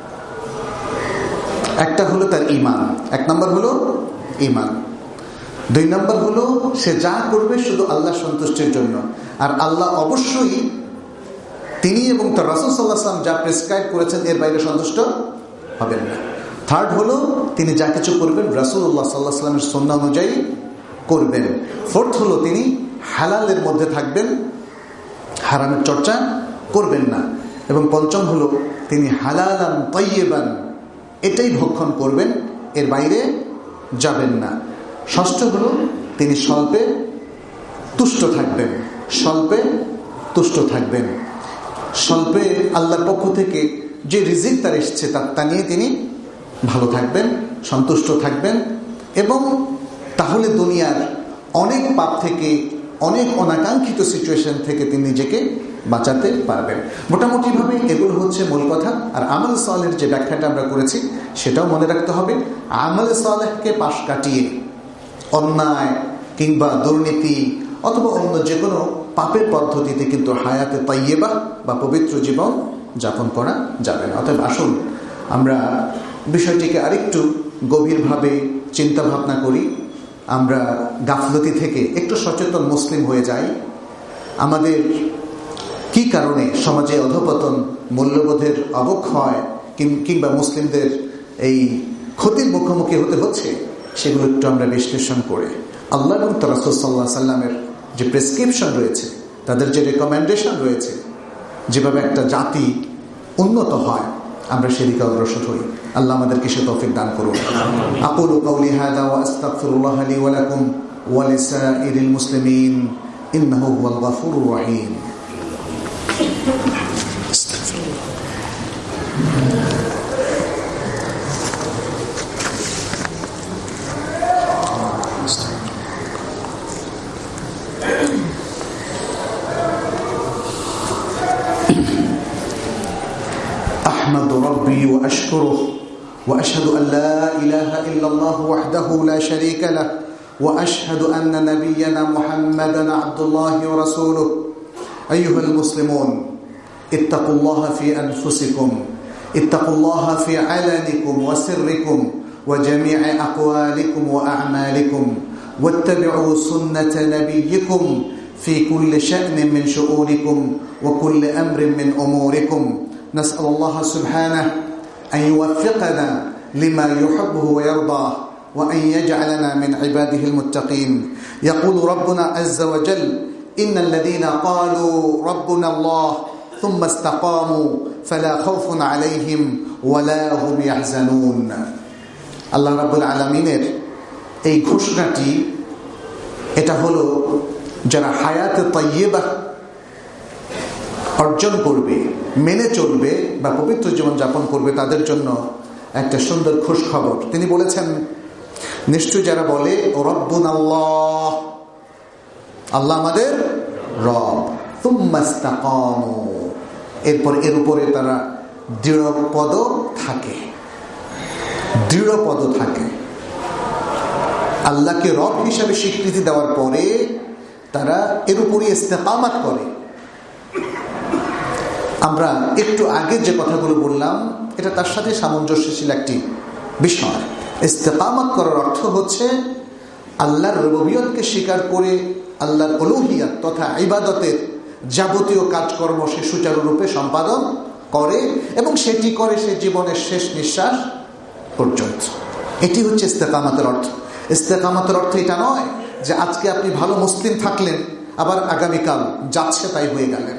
একটা হলো তার ঈমান, এক নম্বর হলো ঈমান, দুই নম্বর হলো সে যা করবে শুধু আল্লাহ সন্তুষ্টির জন্য, আর আল্লাহ অবশ্যই তিনি এবং তার রাসূল সাল্লাল্লাহু আলাইহি ওয়াসাল্লাম যা প্রেসক্রাইব করেছেন এর বাইরে সন্তুষ্ট হবেন না। থার্ড হলো তিনি যা কিছু করবেন রাসূলুল্লাহ সাল্লাল্লাহু আলাইহি ওয়াসাল্লামের সুন্নাহ অনুযায়ী করবেন। ফোর্থ হলো তিনি হালালের মধ্যে থাকবেন, হারামের চর্চা করবেন না। এবং পঞ্চম হলো তিনি হালালান তাইয়্যিবান, এটাই ভক্ষণ করবেন, এর বাইরে যাবেন না। ষষ্ঠ হলো তিনি স্বল্পে তুষ্ট থাকবেন, স্বল্পে তুষ্ট থাকবেন, স্বল্পে আল্লাহর পক্ষ থেকে যে রিজিক তার এসছে তা নিয়ে তিনি ভালো থাকবেন, সন্তুষ্ট থাকবেন, এবং তাহলে দুনিয়ার অনেক পাপ থেকে, অনেক অনাকাঙ্ক্ষিত সিচুয়েশন থেকে তিনি নিজেকে বাঁচাতে পারবেন। মোটামুটিভাবে এগুলো হচ্ছে মূল কথা। আর আমল সালেহের যে ব্যাখ্যাটা আমরা করেছি সেটাও মনে রাখতে হবে। আমল সালেহকে পাশ কাটিয়ে অন্যায় কিংবা দুর্নীতি অথবা অন্য যে কোনো পাপের পদ্ধতিতে কিন্তু হায়াতে তাইয়্যিবা বা পবিত্র জীবন যাপন করা যাবে না। অতএব আসুন আমরা বিষয়টিকে আরেকটু গভীরভাবে চিন্তা ভাবনা করি, আমরা গাফলতি থেকে একটু সচেতন মুসলিম হয়ে যাই। আমাদের কি কারণে সমাজে অধঃপতন, মূল্যবোধের অবক্ষয় কিংবা মুসলিমদের এই ক্ষতির মুখোমুখি হতে হচ্ছে, সেগুলো একটু আমরা বিশ্লেষণ করে আল্লাহ এবং তার রাসূল সাল্লাল্লাহু আলাইহি ওয়াসাল্লামের যে প্রেসক্রিপশন রয়েছে, তাদের যে রেকমেন্ডেশন রয়েছে, যেভাবে একটা জাতি উন্নত হয়, আমরা সেদিকে অগ্রসর হই। আল্লাহ আমাদেরকে সে তৌফিক দান করুন। আকুলু কাওলি হাযা ওয়া আস্তাগফিরুল্লাহ লি ওয়া লাকুম ولسائر المسلمين إنه هو الغفور الرحيم. أحمد ربي وأشكره وأشهد أن لا إله إلا الله وحده لا شريك له وأشهد أن نبينا محمدا عبد الله ورسوله. أيها المسلمون اتقوا الله في أنفسكم، اتقوا الله في علنكم وسركم وجميع أقوالكم وأعمالكم، واتبعوا سنة نبيكم في كل شأن من شؤونكم وكل أمر من أموركم. نسأل الله سبحانه أن يوفقنا لما يحبه ويرضاه وأن يجعلنا من عباده المتقين. يقول ربنا عز وجل: إن الذين قالوا ربنا الله ثم استقاموا فلا خوف عليهم ولا هم يحزنون. আল্লাহ রাব্বুল আলামিনের এই ঘোষণাটি, এটা হলো যারা হায়াতে তাইয়্যিবা অর্জন করবে, মেনে চলবে বা পবিত্র জীবন যাপন করবে, তাদের জন্য একটা সুন্দর খুশ খবর। তিনি বলেছেন, নিশ্চয় যারা বলে রব্বুনাল্লাহ, আল্লাহ আমাদের রব, তুম্মা ইসতাকামু, এরপর এর উপরে তারা দৃঢ়পদ থাকে, দৃঢ়পদ থাকে। আল্লাহকে রব হিসাবে স্বীকৃতি দেওয়ার পরে তারা এর উপরে ইস্তেকামাত করে। আমরা একটু আগে যে কথাগুলো বললাম, এটা তার সাথে সামঞ্জস্যশীল একটি বিষয়। ইস্তেকামাত করার অর্থ হচ্ছে আল্লাহর রুবুবিয়তকে স্বীকার করে আল্লাহর উলুহিয়াত তথা ইবাদতের যাবতীয় কাজকর্ম সে সুচারুরূপে সম্পাদন করে এবং সেটি করে সে জীবনের শেষ নিঃশ্বাস পর্যন্ত। এটি হচ্ছে ইস্তেকামাতের অর্থ। ইস্তেকামাতের অর্থ এটা নয় যে আজকে আপনি ভালো মুসলিম থাকলেন, আবার আগামীকাল যাচ্ছে তাই হয়ে গেলেন।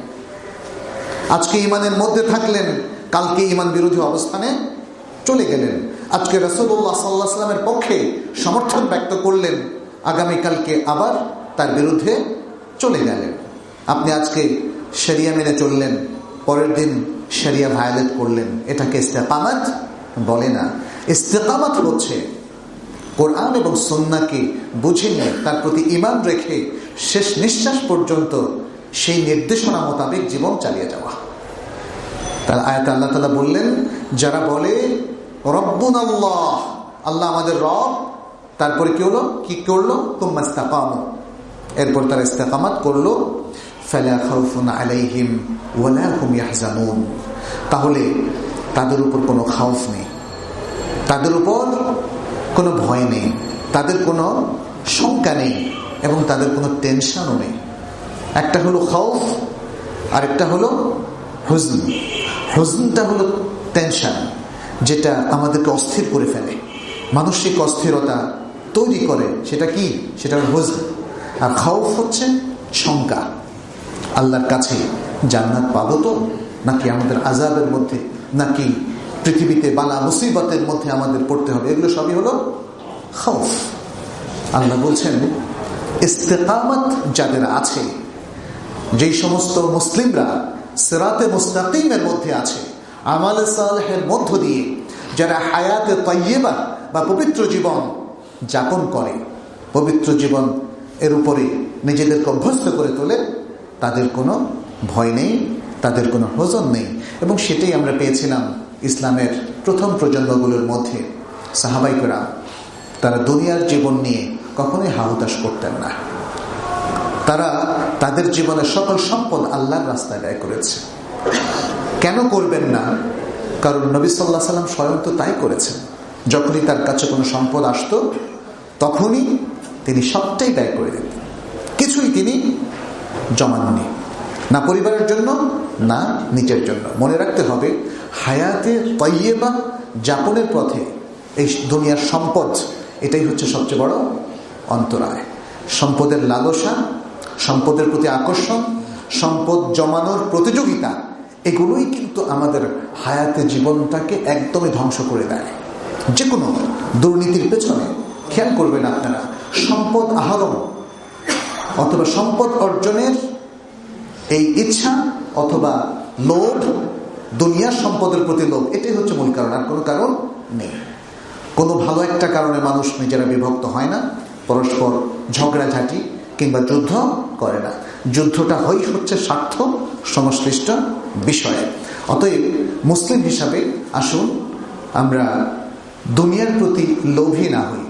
আজকে ইমানের মধ্যে থাকলেন, কালকে ইমান বিরোধী অবস্থানে চলে গেলেন। আজকে রাসূলুল্লাহ সাল্লাল্লাহু আলাইহি ওয়াসাল্লামের পক্ষে সমর্থন ব্যক্ত করলেন, আগামীকালকে আবার তার বিরুদ্ধে চলে গেলেন। আপনি আজকে শরিয়া মেনে চললেন, পরের দিন শরিয়া ভায়োলেট করলেন। এটাকে ইস্তেকামাত বলে না। ইস্তেকামাত হচ্ছে কোরআন এবং সুন্নাহকে বুঝে নিয়ে তার প্রতি ঈমান রেখে শেষ নিঃশ্বাস পর্যন্ত সেই নির্দেশনা মোতাবেক জীবন চালিয়ে যাওয়া। তার আয়াতে আল্লাহ তাআলা বললেন, যারা বলে রব্বুনাল্লাহ, আল্লাহ আমাদের রব, তারপরে কি হলো, কি করলো, তুম্মা ইসতাকামু, এরপর তারা ইস্তেকামাত করলো, ফালা খাউফুন আলাইহিম ওয়ালা হুম ইয়াহজানুন, তাহলে তাদের উপর কোনো খাউফ নেই, তাদের উপর কোনো ভয় নেই, তাদের কোনো শঙ্কা নেই এবং তাদের কোনো টেনশনও নেই। একটা হলো খাউফ আর একটা হলো হুজন। হুজনটা হলো টেনশন, যেটা আমাদেরকে অস্থির করে ফেলে, মানসিক অস্থিরতা তৈরি করে, সেটা কি, সেটা হলো হুজন। আর খাউফ হচ্ছে শঙ্কা, আল্লাহর কাছে জান্নাত পাবো তো, নাকি আমাদের আযাবের মধ্যে, নাকি পৃথিবীতে বালা মুসিবতের মধ্যে আমাদের পড়তে হবে, এগুলো সবই হলো খাউফ। আল্লাহ বলছেন, ইস্তেকামত যাদের আছে, যেই সমস্ত মুসলিমরা সিরাতে মুস্তাকিমের মধ্যে আছে, আমালে সালেহের মধ্য দিয়ে যারা হায়াতে তাইয়্যিবা বা পবিত্র জীবন যাপন করে, পবিত্র জীবন এর উপরে নিজেদেরকে অভ্যস্ত করে তোলে, তাদের কোনো ভয় নেই, তাদের কোনো হুজন নেই। এবং সেটাই আমরা পেয়েছিলাম ইসলামের প্রথম প্রজন্মগুলোর মধ্যে। সাহাবায়ে কেরাম তারা দুনিয়ার জীবন নিয়ে কখনোই হাহুতাশ করতেন না। তারা তাদের জীবনের সকল সম্পদ আল্লাহর রাস্তায় ব্যয় করেছে। কেন করবেন না? কারণ নবী সাল্লাল্লাহু আলাইহি ওয়াসাল্লাম স্বয়ং তো তাই করেছেন। যখনই তার কাছে কোনো সম্পদ আসতো, তখনই তিনি সবটাই ব্যয় করে দিতেন, কিছুই তিনি জমাননি, না পরিবারের জন্য না নিজের জন্য। মনে রাখতে হবে, হায়াতে তাইয়্যিবা যাপনের পথে এই দুনিয়ার সম্পদ, এটাই হচ্ছে সবচেয়ে বড় অন্তরায়। সম্পদের লালসা, সম্পদের প্রতি আকর্ষণ, সম্পদ জমানোর প্রতিযোগিতা, এগুলোই কিন্তু আমাদের হায়াতে জীবনটাকে একদমই ধ্বংস করে দেয়। যে কোনো দুর্নীতির পেছনে খেয়াল করবেন আপনারা, সম্পদ আহরণ অথবা সম্পদ অর্জনের এই ইচ্ছা অথবা লোভ, দুনিয়ার সম্পদের প্রতি লোভ, এটাই হচ্ছে মূল কারণ, আর কোনো কারণ নেই। কোনো ভালো একটা কারণে মানুষ নিজেরা বিভক্ত হয় না, পরস্পর ঝগড়াঝাঁটি কিংবা যুদ্ধ করে না। যুদ্ধটা হয় হচ্ছে স্বার্থ সংশ্লিষ্ট বিষয়ে। অতএব মুসলিম হিসাবে আসুন আমরা দুনিয়ার প্রতি লোভী না হই,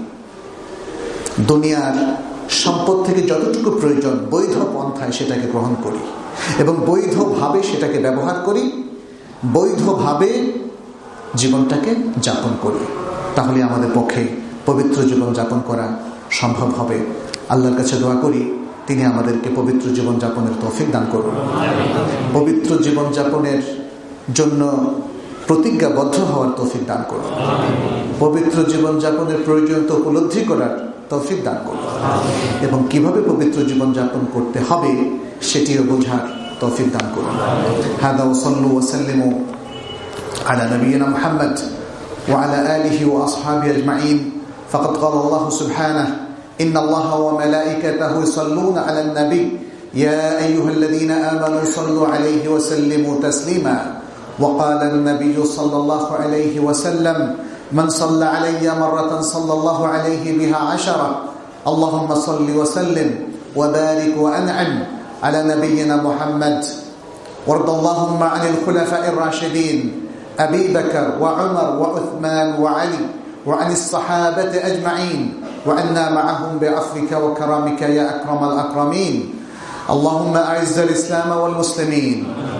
দুনিয়ার সম্পদ থেকে যতটুকু প্রয়োজন বৈধ পন্থায় সেটাকে গ্রহণ করি এবং বৈধভাবে সেটাকে ব্যবহার করি, বৈধভাবে জীবনটাকে যাপন করি। তাহলে আমাদের পক্ষে পবিত্র জীবন যাপন করা সম্ভব হবে। আল্লাহর কাছে দোয়া করি তিনি আমাদেরকে পবিত্র জীবন যাপনের তৌফিক দান করুন। পবিত্র জীবন যাপনের জন্য প্রতিজ্ঞাবদ্ধ হওয়ার তৌফিক দান করুন। পবিত্র জীবন যাপনের প্রয়োজনীয়তা উপলব্ধি করার তৌফিক দান করুন এবং কিভাবে পবিত্র জীবন যাপন করতে হবে সেটিও বোঝার তৌফিক দান করুন। হাদা ওয়া সাল্লু ওয়া সাল্লিমু আলা নবিয়িনা মুহাম্মদ ওয়া আলা আলিহি ওয়া আসহাবিহি আজমাইন। ফাকাদ ক্বালা আল্লাহু সুবহানাহু ইন্না আল্লাহা ওয়া মালাইকাতাহু ইউসাল্লুনা আলান নবী ইয়া আইয়ুহাল্লাযীনা আমানু সাল্লু আলাইহি ওয়া সাল্লিমু তাসলিমা। وقال النبي صلى الله عليه وسلم من صلى علي مرة صلى الله عليه بها عشرة. اللهم صل وسلم وبارك وأنعم على نبينا محمد. وارض اللهم عن الخلفاء الراشدين أبي بكر وعمر وعثمان وعلي وعن الصحابة أجمعين وعنا معهم بعفوك وكرامك يا أكرم الأكرمين. اللهم أعز الإسلام والمسلمين،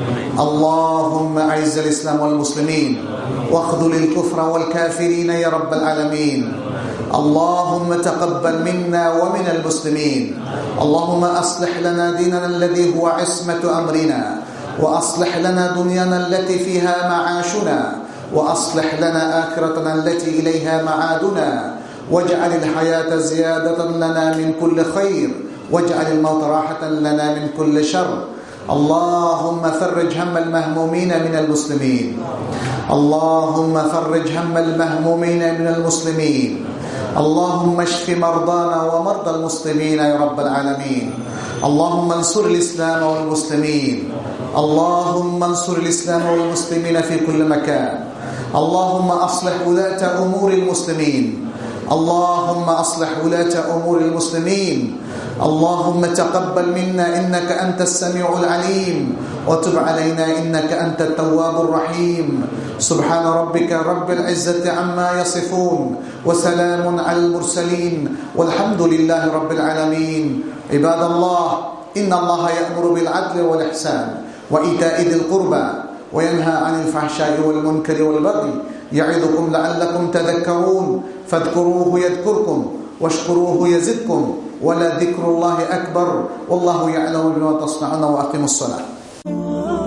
اللهم أعز الإسلام والمسلمين واخذل الكفر والكافرين يا رب العالمين. اللهم تقبل منا ومن المسلمين. اللهم أصلح لنا ديننا الذي هو عصمة أمرنا، وأصلح لنا دنيانا التي فيها معاشنا، وأصلح لنا آخرتنا التي إليها معادنا، واجعل الحياة زيادة لنا من كل خير، واجعل الموت راحة لنا من كل شر. اللهم فرج هم المهمومين من المسلمين، اللهم فرج هم المهمومين من المسلمين. اللهم اشف مرضانا ومرضى المسلمين يا رب العالمين. اللهم انصر الإسلام والمسلمين، اللهم انصر الإسلام والمسلمين في كل مكان. اللهم أصلح ولاة أمور المسلمين، اللهم أصلح ولاة أمور المسلمين. اللهم تقبل منا إنك أنت السميع العليم، وتب علينا إنك أنت التواب الرحيم. سبحان ربك رب العزة عما يصفون، وسلام على المرسلين، والحمد لله رب العالمين. عباد الله، إن الله يأمر بالعدل والإحسان وإيتاء ذي القربى وينهى عن الفحشاء والمنكر والبغي يعظكم لعلكم تذكرون. فاذكروه يذكركم واشكروه يزدكم ولذكر الله أكبر والله يعلم بما تصنعون. وأقيموا الصلاة.